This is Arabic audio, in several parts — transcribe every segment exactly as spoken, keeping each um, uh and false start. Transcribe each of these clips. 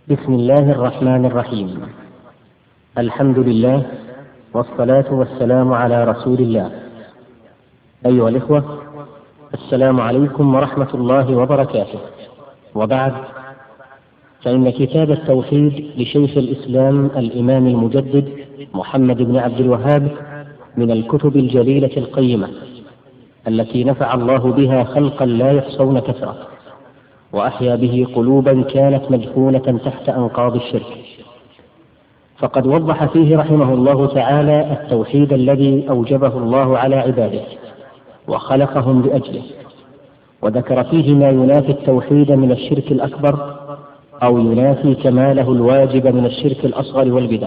بسم الله الرحمن الرحيم. الحمد لله والصلاة والسلام على رسول الله. أيها الإخوة، السلام عليكم ورحمة الله وبركاته. وبعد، فإن كتاب التوحيد لشيخ الإسلام الإمام المجدد محمد بن عبد الوهاب من الكتب الجليلة القيمة التي نفع الله بها خلقا لا يحصون كثرة، وأحيا به قلوبا كانت مدفونة تحت أنقاض الشرك. فقد وضح فيه رحمه الله تعالى التوحيد الذي أوجبه الله على عباده وخلقهم لأجله، وذكر فيه ما ينافي التوحيد من الشرك الأكبر أو ينافي كماله الواجب من الشرك الأصغر والبدع.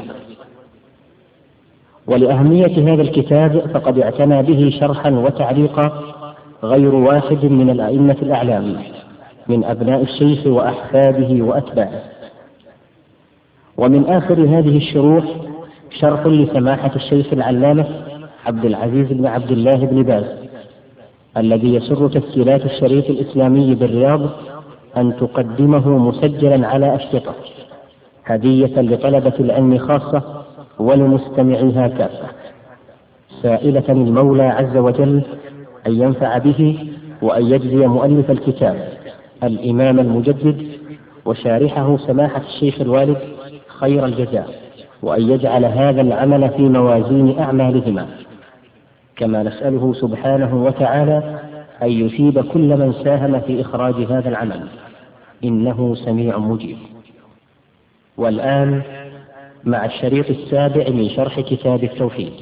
ولأهمية هذا الكتاب فقد اعتنى به شرحا وتعليقا غير واحد من الأئمة الأعلام من أبناء الشيخ وأحفاده وأتباعه. ومن آخر هذه الشروح شرح لسماحة الشيخ العلامة عبد العزيز بن عبد الله بن باز، الذي يسر تسجيلات الشريف الإسلامي بالرياض أن تقدمه مسجلا على أشرطة هدية لطلبة العلم خاصة ولمستمعيها كافة، سائلة المولى عز وجل أن ينفع به وأن يجزي مؤلف الكتاب الإمام المجدد وشارحه سماحة الشيخ الوالد خير الجزاء، وأن يجعل هذا العمل في موازين أعمالهما، كما نسأله سبحانه وتعالى أن يثيب كل من ساهم في إخراج هذا العمل، إنه سميع مجيب. والآن مع الشريط السابع من شرح كتاب التوحيد.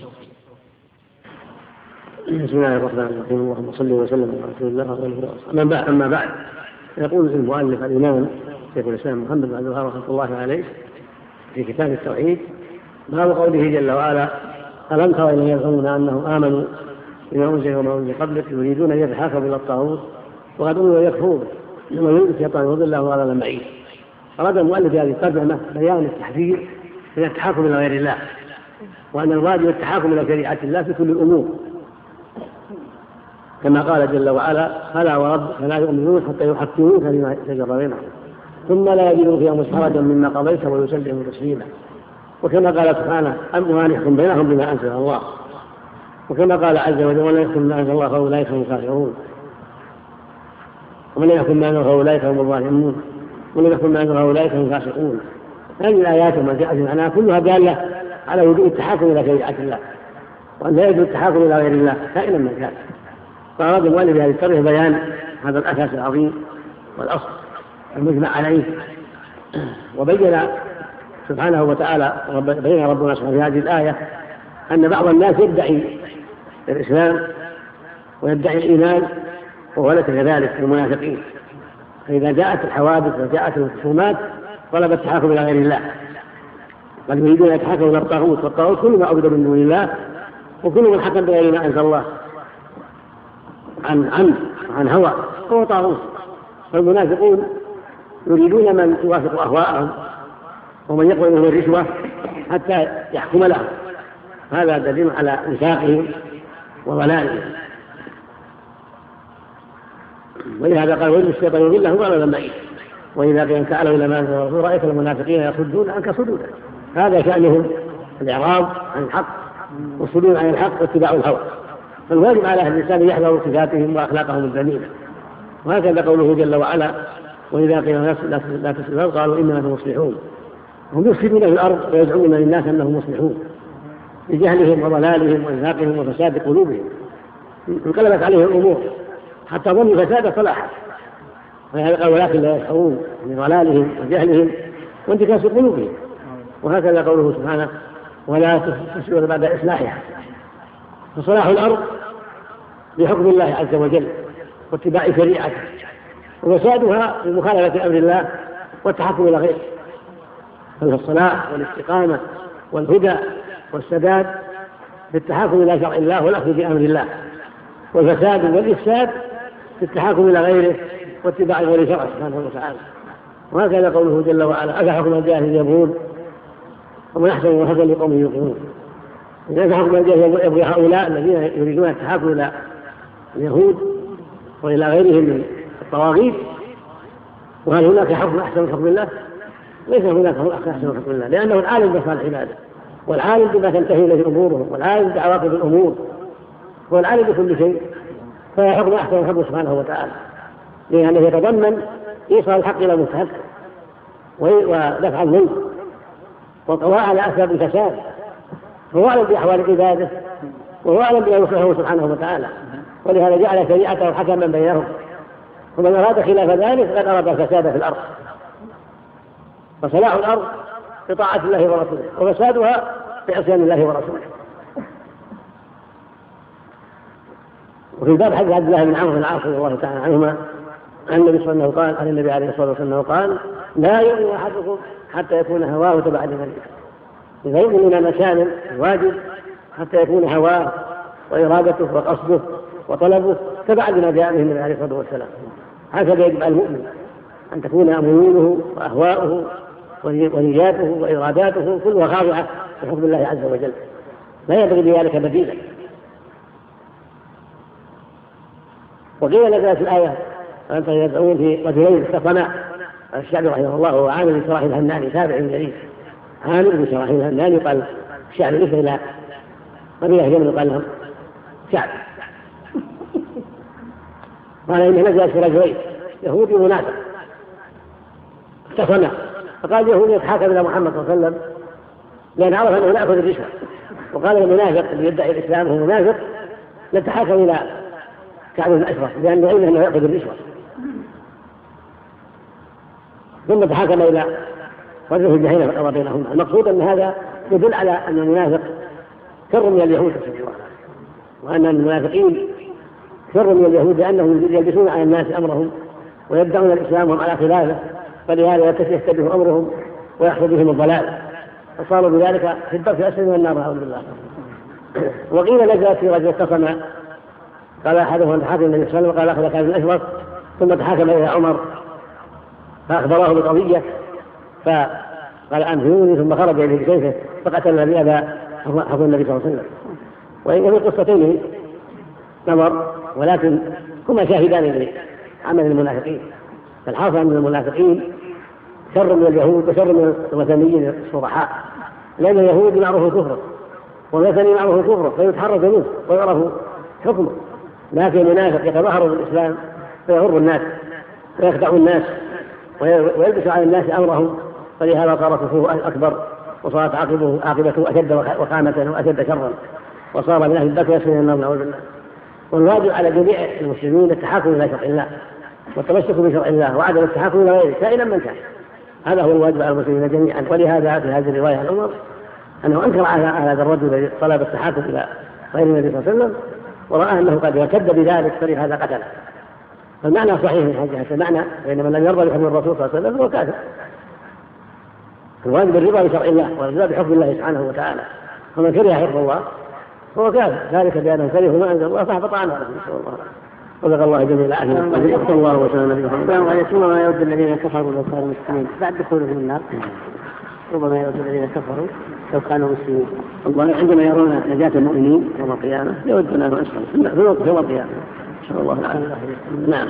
بسم الله الرحمن الرحيم. اللهم صل وسلم على رسول الله. أما بعد، يقول المؤلف الإمام شيخ الإسلام محمد بن عبد الوهاب رحمة الله عليه في كتاب التوحيد باب قوله جل وعلا: ألم تر إلى يزعمون أنهم آمنوا بما أنزل وما أنزل قبلك يريدون أن يتحاكموا إلى الطاغوت وقد أمروا أن يكفروا ثم يريد الشيطان يضل الله ضلالا بعيدا. أراد المؤلف هذه الترجمة بيان التحذير من التحاكم إلى غير الله، وأن الواجب التحاكم إلى شريعة الله في كل الأمور، كما قال جل وعلا: فلا وربك لا يؤمنون حتى يحكموك فيما شجر بينهم ثم لا يجدوا في أنفسهم حرجا مما قضيت ويسلموا تسليما. وكما قال سبحانه: أمرها أن يحكم بينهم بما أنزل الله. وكما قال عز وجل: ولا يحكم بما أنزل الله فأولئك هم الكافرون، ومن يحكم بما أنزل الله فأولئك هم الظالمون، ومن يحكم بما أنزل الله فأولئك هم الفاسقون. هذه الآيات وما جاءت معناها كلها دالة على وجوب التحاكم إلى شريعة الله، وأن لا يجوز التحاكم إلى غير الله كائنا من كان. فأراد المؤلف بهذه الترجمة بيان هذا الأساس العظيم والأصل المجمع عليه. وبين سبحانه وتعالى بين ربنا سبحانه في هذه الآية أن بعض الناس يدعي الإسلام ويدعي الإيمان وهو ليس كذلك المنافقين، فإذا جاءت الحوادث وجاءت الخصومات طلب التحاكم إلى غير الله، بل يريدون أن يتحاكموا إلى الطاغوت، والطاغوت كل ما عبد من دون الله وكل من حكم بغير ما أنزل الله عن عمد وعن هوى هو طاغوت. فالمنافقون يريدون من يوافق أهواءهم ومن يقبل منهم الرشوة حتى يحكم لهم. هذا دليل على نفاقهم وضلالهم. ولهذا قال: وإن الشيطان يضلهم ضلالا بعيدا وإذا قيل تعالوا إلى ما أنزل الرسول رأيت المنافقين يصدون عنك صدودا. هذا شأنهم الإعراض عن الحق والصدود عن الحق واتباع الهوى. فالواجب على أهل الإسلام يحذروا صفاتهم وأخلاقهم الذميمة. وهكذا قوله جل وعلا: وإذا قيل لا تفسدوا قالوا إننا مصلحون. هم يفسدون في الأرض ويزعمون للناس أنهم مصلحون بجهلهم وضلالهم وإنفاقهم وفساد قلوبهم. انقلبت عليهم الأمور حتى ظنوا فساد صلاحا، ولكن لا يشعرون من ضلالهم وجهلهم وانتكاس قلوبهم. وهكذا قوله سبحانه: ولا تفسدوا بعد إصلاحها. فصلاح الأرض بحكم الله عز وجل واتباع شريعته، وفسادها بمخالفة أمر الله والتحكم إلى غيره. فالصلاح والاستقامة والهدى والسداد بالتحكم إلى شرع الله والأخذ بأمر الله، والفساد والإفساد بالتحكم إلى غيره واتباع غير شرعه سبحانه وتعالى. وهكذا قوله جل وعلا: أفحكم الجاهل يبغون ومن أحسن من حكم لقوم يوقنون. إذا حكم الجاهل يبغي هؤلاء الذين يريدون التحكم إلى اليهود وإلى غيرهم من الطواغيت. وهل هناك حكم أحسن من حكم الله؟ ليس هناك أحسن من حكم الله، لأنه العالم بصالح عباده، والعالم بما تنتهي إليه أمورهم، والعالم بعواقب الأمور، والعالم بكل شيء، فيحكم أحسن من حكمه سبحانه وتعالى، لأنه يتضمن إيصال الحق إلى المستحق ودفع المنكر والقضاء على أسباب الفساد، هو أعلم بأحوال عباده وهو أعلم بما يصلحه سبحانه وتعالى، ولهذا جعل شريعته حكما بينهم، ومن أراد خلاف ذلك فقد أراد الفساد في الأرض. فصلاح الأرض بطاعة الله ورسوله، وفسادها بعصيان الله ورسوله. وفي باب حديث عبد الله بن عمرو بن العاص رضي الله تعالى عنهما عن النبي صلى الله عليه وسلم قال: عن النبي عليه الصلاة والسلام قال: لا يؤمن أحدكم حتى يكون هواه تبعا لنبيه. إذا يؤمن من المكان الواجب حتى يكون هواه وإرادته وقصده وطلبه تبعا لما جاء به النبي عليه الصلاة والسلام. هكذا يجب على المؤمن أن تكون ميوله وأهواؤه ونياته وإراداته كلها خاضعة لحكم الله عز وجل، لا يبغي بذلك بديلا. وقيل نزلت الآية: أنت يدعون في رجلين اختصما. الشعبي رحمه الله هو عامل بن شراحيل الهمداني تابع جليل، عامل بن شراحيل الهمداني قال الشعبي ليس إلى قبيلة جمل قال لهم شعبي، قال إنه نزلت في رجلين يهودي منافق اختصما، فقال يهودي يتحاكم إلى محمد صلى الله عليه وسلم لأن عرف أنه لا يأخذ الرشوة، وقال المنافق اللي يدعي الإسلام هو منافق نتحاكم إلى كعب بن الأشرف لأنه علم أنه يأخذ الرشوة، ثم تحاكم إلى رجل في الجحيم فقضى بينهما. المقصود أن هذا يدل على أن المنافق شر من اليهود وأن المنافقين شر من اليهود لأنهم يلبسون على الناس أمرهم ويدعون الإسلام وهم على خلافه، فلهذا يشتبه أمرهم ويحصل بهم الضلال، فصاروا بذلك في الدرك الأسفل من النار أعوذ بالله. وقيل نزلت في رجل اختصم، قال أحدهم تحاكم النبي صلى الله عليه وسلم قال أخذ كعب بن الأشرف، ثم تحاكم إلى عمر فأخبراه بقضية فقال أنهوني، ثم خرج إليه بسيفه فقتل الذي أبى حكم النبي صلى الله عليه وسلم. وإن في قصتين نظر ولكن هما شاهدان لعمل المنافقين. فالحاصل أن المنافقين شر من اليهود وشر من الوثنيين الصرحاء، لأن اليهود معروف كفره والوثني معروف كفره فيتحرز منه ويعرف حكمه، لكن المنافق يتظاهر بالإسلام فيغر الناس ويخدع الناس ويلبس على الناس أمرهم، فلهذا صار كفره أكبر وصارت عاقبته عاقبته أشد وخامة وأشد شرا، وصار من أهل البكر يسمى النار نعوذ بالله. والواجب على جميع المسلمين التحاكم إلى شرع الله والتمسك بشرع الله وعدم التحاكم إلى غيره كائنا من كان، هذا هو الواجب على المسلمين جميعا. ولهذا في هذه الرواية عن عمر أنه أنكر على هذا الرجل الذي طلب التحاكم إلى غير النبي صلى الله عليه وسلم ورأى أنه قد ارتد بذلك فلهذا قتله. فالمعنى صحيح من هذه المعنى، بينما لم يرضى بحكم الرسول صلى الله عليه وسلم فهو كافر. الواجب الرضا بشرع الله والرضا بحكم الله سبحانه وتعالى، فمن كره حكم الله هو كافر، ذلك بأنهم كرهوا ما أنزل الله فاحبط عنه. نسأل الله وفق الله جميع الأعمال. وفق الله وسلم. ربما يود الذين كفروا لو كانوا مسلمين بعد دخولهم النار، ربما يود الذين كفروا لو كانوا مسلمين. الله عندما يرون نجاة المؤمنين يوم القيامة يودون أن أسلم في وقت يوم القيامة. إن شاء الله العافية. نعم.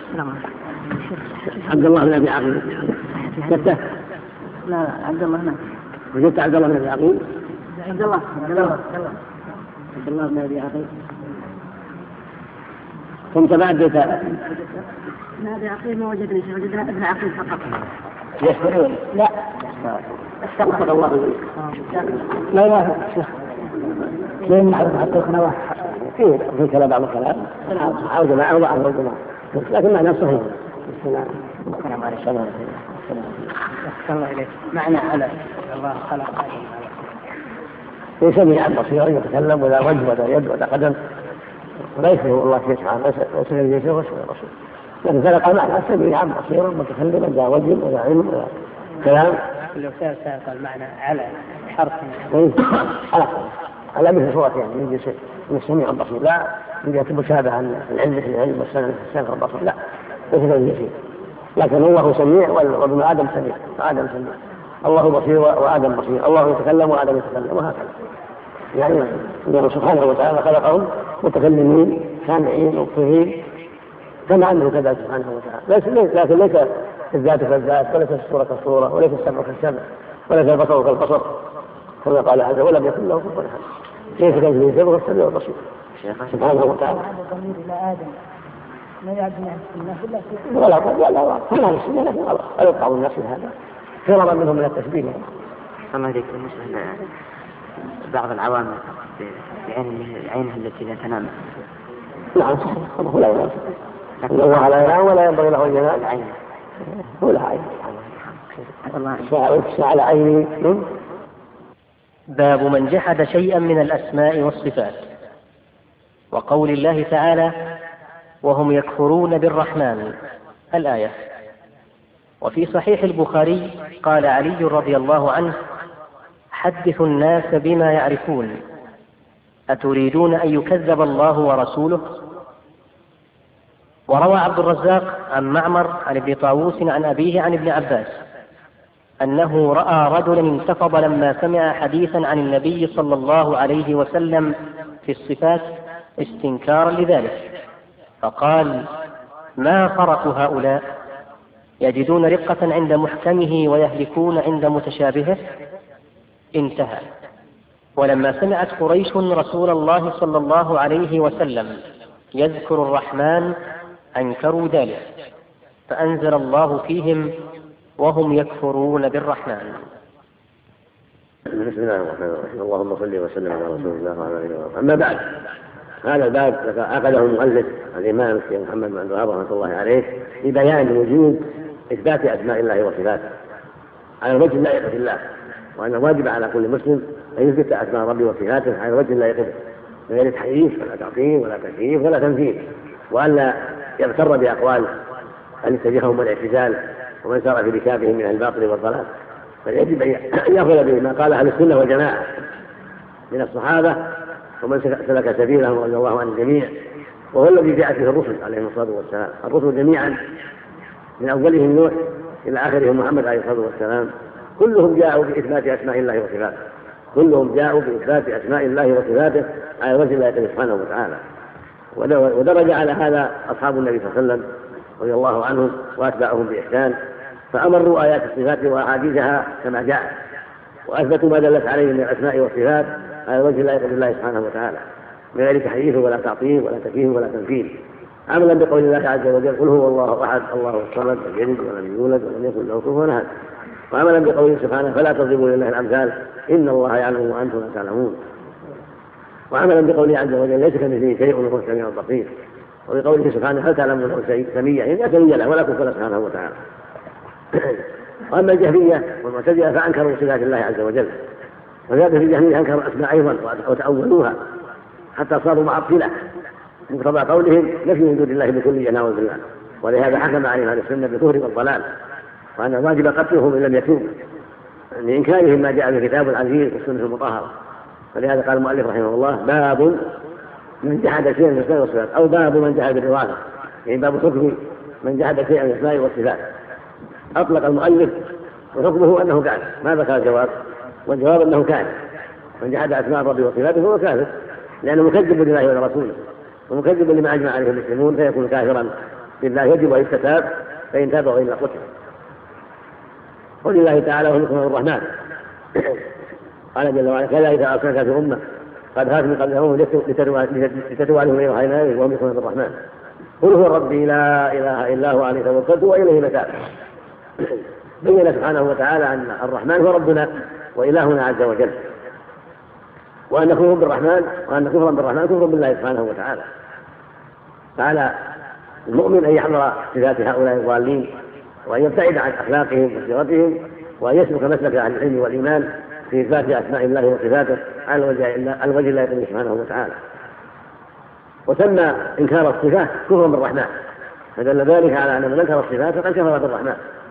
عبد الله بن أبي عقيل. كتة. لا لا عبد الله نعم. وجدت عبد الله بن أبي عقيل. عبد الله عبد الله عبد الله بن أبي عقيل. كنت بعد بيت ابن أبي عقيل ما وجدني، وجدنا ابن عقيل فقط. يشكرون؟ لا استغفر الله. لا لا لين نعرف حتى يكون فيه في كلام بعض الكلام أو جماعة أو بعض الجماعة، لكن معنى صحيح. السلام السلام عليكم. السلام الله إليك. معنى على الله خلق يسمي عن بصير يتكلم ولا وجه ولا يد ولا قدم، وليس هو الله سبحانه ليس الذي يشاء ويشاء الرسول، لكن خلق معنى سمي عن بصير متكلما لا وجه ولا علم ولا كلام. لو سأل سأل المعنى على حرف على على مثل صورة يعني يجي من السميع البصير، لا يجي مشابه عن العلم في العلم والسمع البصر، لا ليس الذي يشاء، لكن الله سميع وابن آدم سميع وآدم سميع، الله بصير وآدم بصير، الله يتكلم وآدم يتكلم، وهكذا يعني الله سبحانه وتعالى خلقهم متكلمين سامعين مبصرين كما عنه كذا سبحانه وتعالى، لكن ليس الذات كالذات، وليس الصورة كالصورة، وليس السمع كالسمع، وليس البصر كالبصر، كما قال عز وجل ولم يكن له كفوا أحد. ليس كمثله شيء وهو السميع البصير سبحانه وتعالى. هذا ضمير إلى آدم ما يعدنا السنة إلا في ولا لا لا فلا السنة لكن غلط، لا يقطع الناس هذا فرارا منهم من التشبيه. الله يديك مثل بعض العوامل بعينها التي لا تنام. نعم هو لا ينام، الله لا ينام ولا ينبغي له أن ينام، العين هو لا عين الساعة على عينه. باب من جحد شيئا من الأسماء والصفات. وقول الله تعالى وهم يكفرون بالرحمن الآية. وفي صحيح البخاري قال علي رضي الله عنه حدثوا الناس بما يعرفون أتريدون أن يكذب الله ورسوله. وروى عبد الرزاق عن معمر عن ابن طاووس عن أبيه عن ابن عباس أنه رأى رجلا انتفض لما سمع حديثا عن النبي صلى الله عليه وسلم في الصفات استنكارا لذلك، فقال ما فرق هؤلاء يجدون رقة عند محكمه ويهلكون عند متشابهه. انتهى. ولما سمعت قريش رسول الله صلى الله عليه وسلم يذكر الرحمن أنكروا ذلك، فأنزل الله فيهم وهم يكفرون بالرحمن. بسم الله الرحمن الرحيم. اللهم صل وسلم على رسول الله وعلى اله وصحبه. اما بعد، هذا الباب عقده المؤلف الامام الشيخ محمد بن عبد الوهاب رحمه الله عليه لبيان وجود اثبات اسماء الله وصفاته على الوجه اللائق بالله، وان الواجب على كل مسلم ان يثبت اسماء ربه وصفاته على الوجه اللائق به من غير تحريف ولا تعطيل ولا تكييف ولا تمثيل، والا يغتر باقوال ان اتجههم الاعتزال ومن سار في ركابهم من الباطل والضلال. فيجب ان ياخذ بما قال اهل السنه والجماعه من الصحابه ومن سلك سبيلهم رضي الله عن الجميع، وهو الذي جاءت به الرسل عليهم الصلاه والسلام. الرسل جميعا من اولهم نوح الى اخرهم محمد عليه الصلاه والسلام كلهم جاءوا باثبات اسماء الله وصفاته، كلهم جاءوا باثبات اسماء الله وصفاته على وجه الله سبحانه وتعالى. ودرج على هذا اصحاب النبي صلى الله عليه وسلم رضي الله عنهم واتباعهم باحسان، فامروا ايات الصفات واحاديثها كما جاءت، واثبتوا ما دلت عليه من الاسماء والصفات على وجه لا يقدر الله سبحانه وتعالى من غير تحريف ولا تعطيل ولا تكييف ولا تمثيل، عملا بقول الله عز وجل قل هو الله احد الله الصمد لم يلد ولم يولد ولم يكن له كفوا احد، وعملا بقوله سبحانه فلا تضربوا لله الامثال ان الله يعلم وانتم لا تعلمون، وعملا بقوله عز وجل ليس كمثله شيء وهو السميع البصير، وبقوله سبحانه هل تعلمون له سميا ان سميا له ولا كفوا سبحانه وتعالى. واما الجهميه والمعتزله فانكروا صفات الله عز وجل، وذلك في الجهميه انكروا الاسماء ايضا وتاولوها حتى صاروا معطله مقتضى قولهم نفي وجود الله بكلية نعوذ بالله، ولهذا حكم عليهم اهل السنه بالكفر والضلال، وان الواجب قتلهم ان لم يتوبوا لانكارهم ما جاء في الكتاب العزيز والسنه المطهره. فلهذا قال المؤلف رحمه الله باب من جحد شيئا من الاسماء والصفات، او باب من جحد بالإضافة، يعني باب حكم من جحد شيئا من الاسماء والصفات. اطلق المؤلف وحكمه انه كافر، ما ذكر الجواب، والجواب انه كافر. من جحد اسماء الرب وصفاته هو كافر، لانه مكذب لله ولرسوله ومكذب لما اجمع عليه المسلمون، فيكون كافرا بالله، يجب ان يستتاب، فان تاب والا قتل. قل الله تعالى وهم يكفرون بالرحمن قال جل وعلا كلا اذا ارسلنا في امه قد هات من قبلهم لتتلو عليهم غير حينان وهم يكفرون بالرحمن قل هو ربي لا اله الا هو عليه توكلت واليه متاب. بين سبحانه وتعالى ان الرحمن هو ربنا والهنا عز وجل، وان كفر بالرحمن وان كفرا بالرحمن كفر بالله سبحانه وتعالى. فعلى المؤمن ان يحذر صفات هؤلاء الضالين، وان يبتعد عن اخلاقهم وسيرتهم، وان يسلك مسلك اهل العلم والايمان في اثبات اسماء الله وصفاته على الوجه لا يقدر سبحانه وتعالى. وسمى انكار الصفات كفرا بالرحمن، فدل ذلك على ان من انكر الصفات فقد كفر بالرحمن.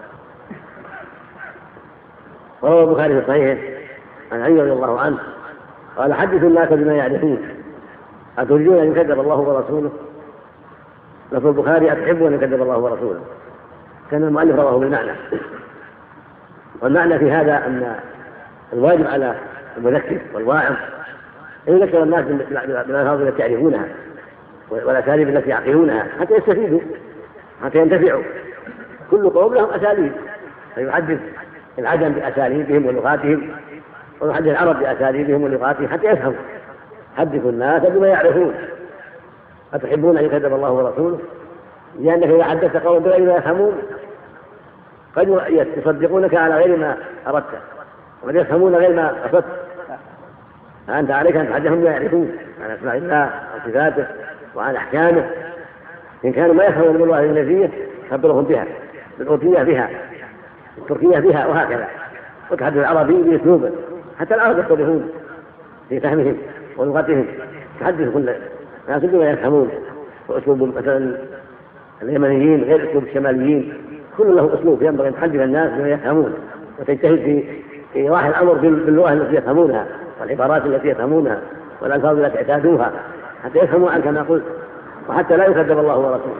وروى البخاري في صحيحه عن علي رضي الله عنه قال حدثوا الناس بما يعرفون أتريدون أن يكذب الله ورسوله. لفظ البخاري أتحبون أن يكذب الله ورسوله، كان المؤلف رواه بالمعنى. والمعنى في هذا أن الواجب على المذكر والواعظ أن يذكر الناس بالألفاظ التي يعرفونها والأساليب التي يعقلونها حتى يستفيدوا حتى ينتفعوا، كل قوم لهم أساليب، فيحدث العجم بأساليبهم ولغاتهم، ويحدث العرب بأساليبهم ولغاتهم حتى يفهموا. حدثوا الناس بما يعرفون. أتحبون أن يكذب الله ورسوله؟ لأنك إذا حدثت قوم بغير ما يفهمون قد يصدقونك على غير ما أردت، وقد يفهمون غير ما قصدت. فأنت عليك أن تحدثهم بما يعرفون عن أسماء الله وعن صفاته وعن أحكامه. إن كانوا ما يفهمون بالله الإنجليزية خبرهم بها، بالأوروبية بها، بالتركية بها، وهكذا. وتحدث العربي بأسلوبه، حتى العرب يختلفون في فهمهم ولغتهم. تحدث كل الناس بما يفهمون، وأسلوب مثلا اليمنيين غير أسلوب الشماليين، كل له أسلوب ينبغي أن تحدث الناس بما يفهمون، وتجتهد في إيضاح الأمر باللغة التي يفهمونها والعبارات التي يفهمونها والألفاظ التي اعتادوها، حتى يفهموا عنك ما قلت، وحتى لا يكذب الله ورسوله.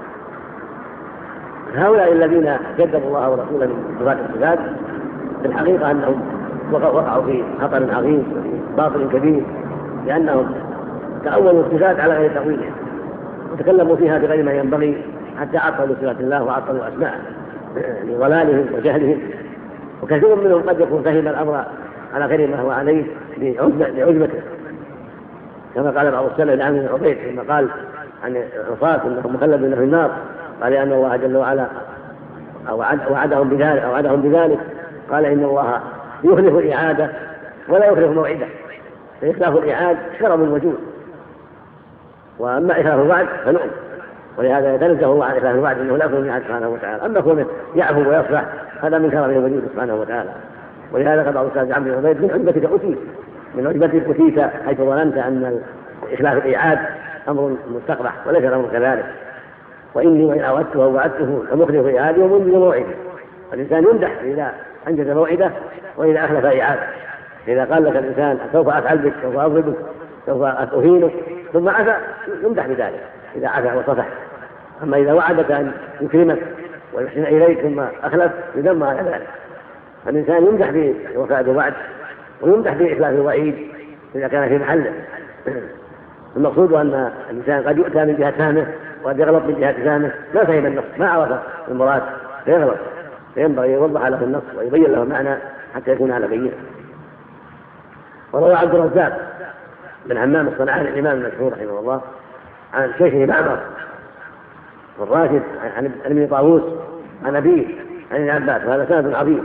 هؤلاء الذين كذبوا الله ورسوله من صفات الصفات في الحقيقة أنهم وقعوا في خطر عظيم وفي باطل كبير، لأنهم تأولوا الصفات على غير تأويلها وتكلموا فيها بغير ما ينبغي، حتى عطلوا صفات الله وعطلوا أسماءه لضلالهم وجهلهم. وكثير منهم قد يكون فهم الأمر على غير ما هو عليه لعجبته، كما قال بعض السلف لعمرو بن عبيد لما قال عن العصاة انهم مخلدون في النار، قال ان الله جل وعلا وعدهم بذلك او وعدهم بذلك قال ان الله يخلف الاعاده ولا يخلف موعده، فاخلاف الاعاده شرم الوجود، واما اخلاف الوعد فنؤم، ولهذا يتنزه الله عن اخلاف الوعد انه لا يخلف الاعاده سبحانه وتعالى. اما كونه يعفو ويصفح هذا من كرمه الوجود سبحانه وتعالى. ولهذا قال بعض السلف عمرو بن عبيد من عجبتك أتيت، من عجبتك أتيت حيث ظننت أن إخلاف الإيعاد أمر مستقبح، وليس الأمر كذلك. وإني وإن عودته ووعدته لمخلف إيعادي ومنجز موعده. الإنسان يمدح إذا أنجز موعده وإذا أخلف إيعاده. إذا قال لك الإنسان سوف أفعل بك، سوف أضربك، سوف أهينك، ثم عفا يمدح بذلك إذا عفا وصفح. أما إذا وعدك أن يكرمك ويحسن إليك ثم أخلف يذم على ذلك. الإنسان يمدح بوفاء الوعد ويمدح بإخلاف الوعيد إذا كان في محله. المقصود أن الإنسان قد يؤتى من جهة فهمه وقد يغلط من جهة فهمه، ما فهم النص، ما عرف المراد فيغلط، فينبغي يوضح له النص ويبين له المعنى حتى يكون على بينه. وروى عبد الرزاق بن همام الصنعاني الإمام المشهور رحمه الله عن شيخه معمر والراشد عن ابن طاووس عن أبيه عن ابن عباس، وهذا سند عظيم،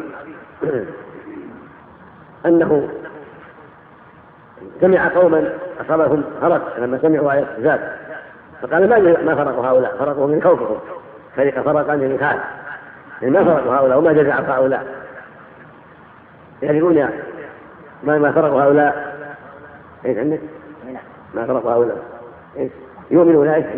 أنه سمع قوما أصابهم فرق لما سمعوا آية الصفات، فقال ما ما فرقوا هؤلاء؟ فرقوا من خوفهم، فرق فرقا من خال، ما فرقوا هؤلاء وما جزع هؤلاء، يعرفون يعني ما ما فرقوا هؤلاء. ايش عندك؟ ما فرقوا هؤلاء إيش؟ يؤمنون ايش؟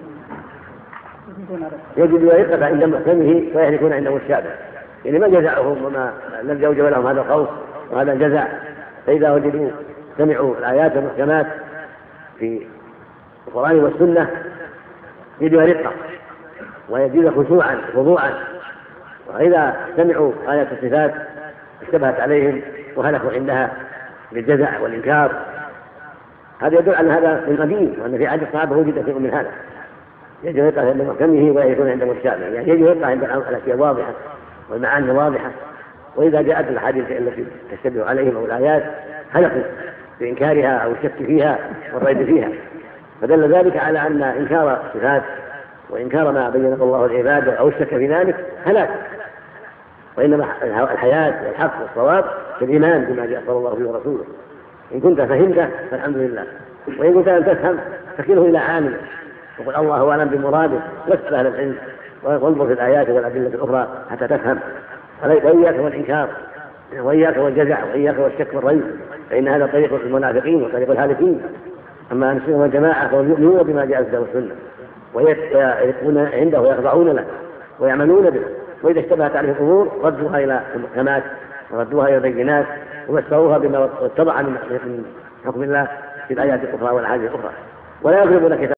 يجد رقة عند محكمه ويهلكون عنده الشابه، يعني ما جزعهم وما لم يوجب لهم هذا الخوف وهذا الجزع. فإذا وجدوا سمعوا الآيات المحكمات في القرآن والسنة يجدوا رقة ويجد خشوعا خضوعا، وإذا سمعوا آيات الصفات اشتبهت عليهم وهلكوا عندها بالجزع والإنكار. هذا يدل على هذا من قديم، وأن في عهد الصحابة وجد شيء من هذا. يجد رقة عند محكمه ويكون عنده الشابه، يعني يجد رقة عند الأشياء واضحة والمعاني واضحة. وإذا جاءت الحديث التي تشتبه عليهم أو الآيات هلكوا بإنكارها أو الشك فيها والريب فيها. فدل ذلك على أن إنكار الصفات وإنكار ما بينه الله العباد أو الشك في ذلك هلاك، وإنما الحياة والحق والصواب في الإيمان بما جاء صلى الله عليه ورسوله. إن كنت فهمته فالحمد لله، وإن كنت لم تفهم فكله إلى عامل وقل الله أعلم بمراده، واسأل أهل العلم وانظر في الآيات والأدلة الأخرى حتى تفهم. وإياك والإنكار وإياك والجزع وإياك والشك والريب، فإن هذا طريق المنافقين وطريق الهالكين. أما أهل السنة والجماعة فهم يؤمنون بما جاء في الكتاب والسنة ويقفون عنده ويخضعون له ويعملون به، وإذا اشتبهت عليه الأمور ردوها إلى المحكمات وردوها إلى البينات وفسروها بما اتبع من حكم الله في الآيات الأخرى والأحاديث الأخرى، ولا يضربون كتاب